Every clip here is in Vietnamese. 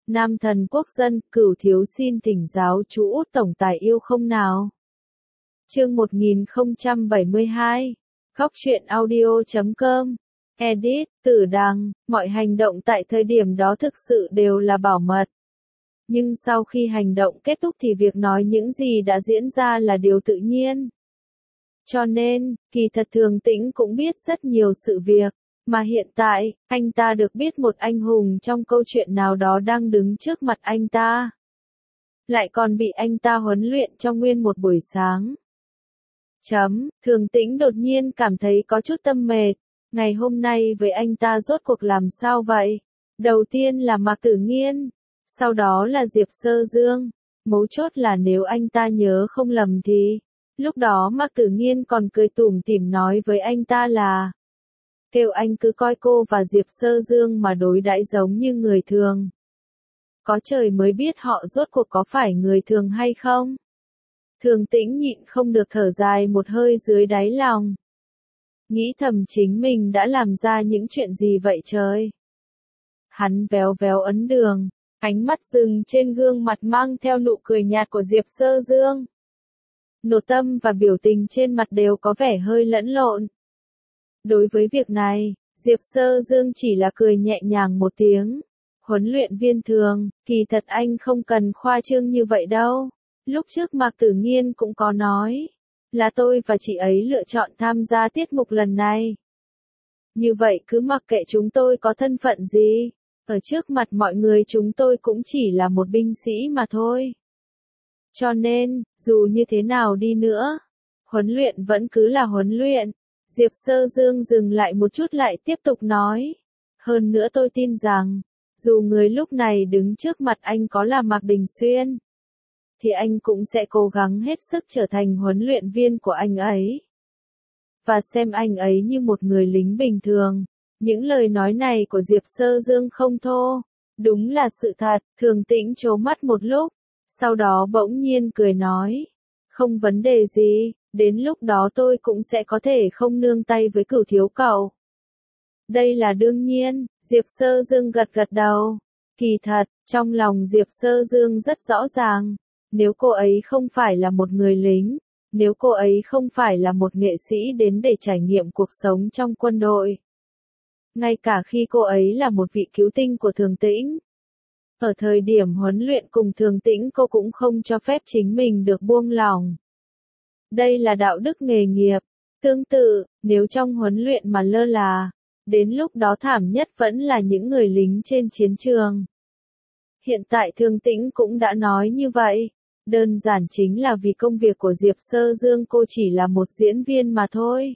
Nam thần quốc dân, Cửu thiếu xin thỉnh giáo chú Út tổng tài yêu không nào. Chương 1072. Góc truyện audio.com. Edit, Tử Đằng, mọi hành động tại thời điểm đó thực sự đều là bảo mật. Nhưng sau khi hành động kết thúc thì việc nói những gì đã diễn ra là điều tự nhiên. Cho nên, kỳ thật Thường Tĩnh cũng biết rất nhiều sự việc, mà hiện tại, anh ta được biết một anh hùng trong câu chuyện nào đó đang đứng trước mặt anh ta. Lại còn bị anh ta huấn luyện trong nguyên một buổi sáng. Thường Tĩnh đột nhiên cảm thấy có chút tâm mệt. Ngày hôm nay với anh ta rốt cuộc làm sao vậy? Đầu tiên là Mạc Tử Nghiên, sau đó là Diệp Sơ Dương. Mấu chốt là nếu anh ta nhớ không lầm thì, lúc đó Mạc Tử Nghiên còn cười tủm tỉm nói với anh ta là kêu anh cứ coi cô và Diệp Sơ Dương mà đối đãi giống như người thường. Có trời mới biết họ rốt cuộc có phải người thường hay không? Thường Tĩnh nhịn không được thở dài một hơi dưới đáy lòng. Nghĩ thầm chính mình đã làm ra những chuyện gì vậy trời? Hắn véo véo ấn đường, ánh mắt dừng trên gương mặt mang theo nụ cười nhạt của Diệp Sơ Dương. Nội tâm và biểu tình trên mặt đều có vẻ hơi lẫn lộn. Đối với việc này, Diệp Sơ Dương chỉ là cười nhẹ nhàng một tiếng. Huấn luyện viên Thường, kỳ thật anh không cần khoa trương như vậy đâu. Lúc trước Mạc Tử Nghiên cũng có nói, là tôi và chị ấy lựa chọn tham gia tiết mục lần này. Như vậy cứ mặc kệ chúng tôi có thân phận gì, ở trước mặt mọi người chúng tôi cũng chỉ là một binh sĩ mà thôi. Cho nên, dù như thế nào đi nữa, huấn luyện vẫn cứ là huấn luyện. Diệp Sơ Dương dừng lại một chút lại tiếp tục nói. Hơn nữa tôi tin rằng, dù người lúc này đứng trước mặt anh có là Mạc Đình Xuyên, thì anh cũng sẽ cố gắng hết sức trở thành huấn luyện viên của anh ấy. Và xem anh ấy như một người lính bình thường. Những lời nói này của Diệp Sơ Dương không thô. Đúng là sự thật. Thường Tĩnh trố mắt một lúc, sau đó bỗng nhiên cười nói. Không vấn đề gì, đến lúc đó tôi cũng sẽ có thể không nương tay với Cửu thiếu cậu. Đây là đương nhiên, Diệp Sơ Dương gật gật đầu. Kỳ thật, trong lòng Diệp Sơ Dương rất rõ ràng. Nếu cô ấy không phải là một người lính, nếu cô ấy không phải là một nghệ sĩ đến để trải nghiệm cuộc sống trong quân đội, ngay cả khi cô ấy là một vị cứu tinh của Thường Tĩnh, ở thời điểm huấn luyện cùng Thường Tĩnh cô cũng không cho phép chính mình được buông lỏng. Đây là đạo đức nghề nghiệp. Tương tự, nếu trong huấn luyện mà lơ là, đến lúc đó thảm nhất vẫn là những người lính trên chiến trường. Hiện tại Thường Tĩnh cũng đã nói như vậy. Đơn giản chính là vì công việc của Diệp Sơ Dương cô chỉ là một diễn viên mà thôi.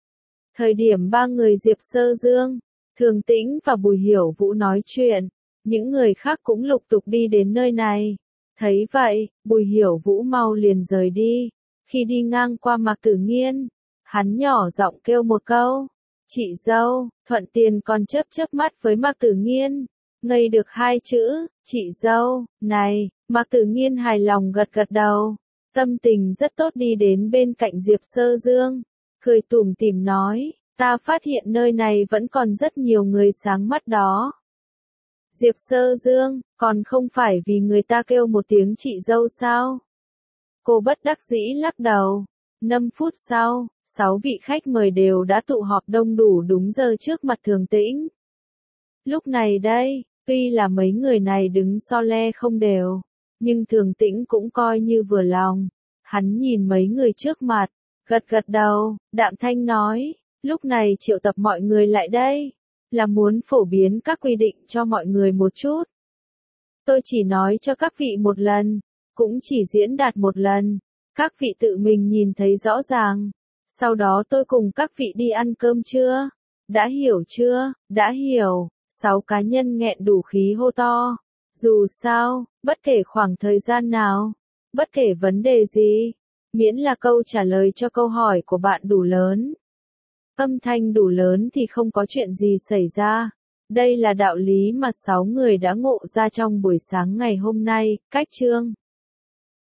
Thời điểm ba người Diệp Sơ Dương, Thường Tĩnh và Bùi Hiểu Vũ nói chuyện, những người khác cũng lục tục đi đến nơi này. Thấy vậy, Bùi Hiểu Vũ mau liền rời đi. Khi đi ngang qua Mạc Tử Nghiên, hắn nhỏ giọng kêu một câu. Chị dâu, thuận tiền còn chớp chớp mắt với Mạc Tử Nghiên. Ngây được hai chữ, chị dâu, này, Mạc Tử Nghiên hài lòng gật gật đầu. Tâm tình rất tốt đi đến bên cạnh Diệp Sơ Dương. Cười tủm tỉm nói, ta phát hiện nơi này vẫn còn rất nhiều người sáng mắt đó. Diệp Sơ Dương, còn không phải vì người ta kêu một tiếng chị dâu sao? Cô bất đắc dĩ lắc đầu. 5 phút sau, 6 vị khách mời đều đã tụ họp đông đủ đúng giờ trước mặt Thường Tĩnh. Lúc này đây, tuy là mấy người này đứng so le không đều, nhưng Thường Tĩnh cũng coi như vừa lòng. Hắn nhìn mấy người trước mặt, gật gật đầu, đạm thanh nói, lúc này triệu tập mọi người lại đây, là muốn phổ biến các quy định cho mọi người một chút. Tôi chỉ nói cho các vị một lần, cũng chỉ diễn đạt một lần, các vị tự mình nhìn thấy rõ ràng. Sau đó tôi cùng các vị đi ăn cơm chưa? Đã hiểu chưa? Đã hiểu. 6 cá nhân nghẹn đủ khí hô to. Dù sao, bất kể khoảng thời gian nào, bất kể vấn đề gì, miễn là câu trả lời cho câu hỏi của bạn đủ lớn. Âm thanh đủ lớn thì không có chuyện gì xảy ra. Đây là đạo lý mà 6 người đã ngộ ra trong buổi sáng ngày hôm nay. Cách chương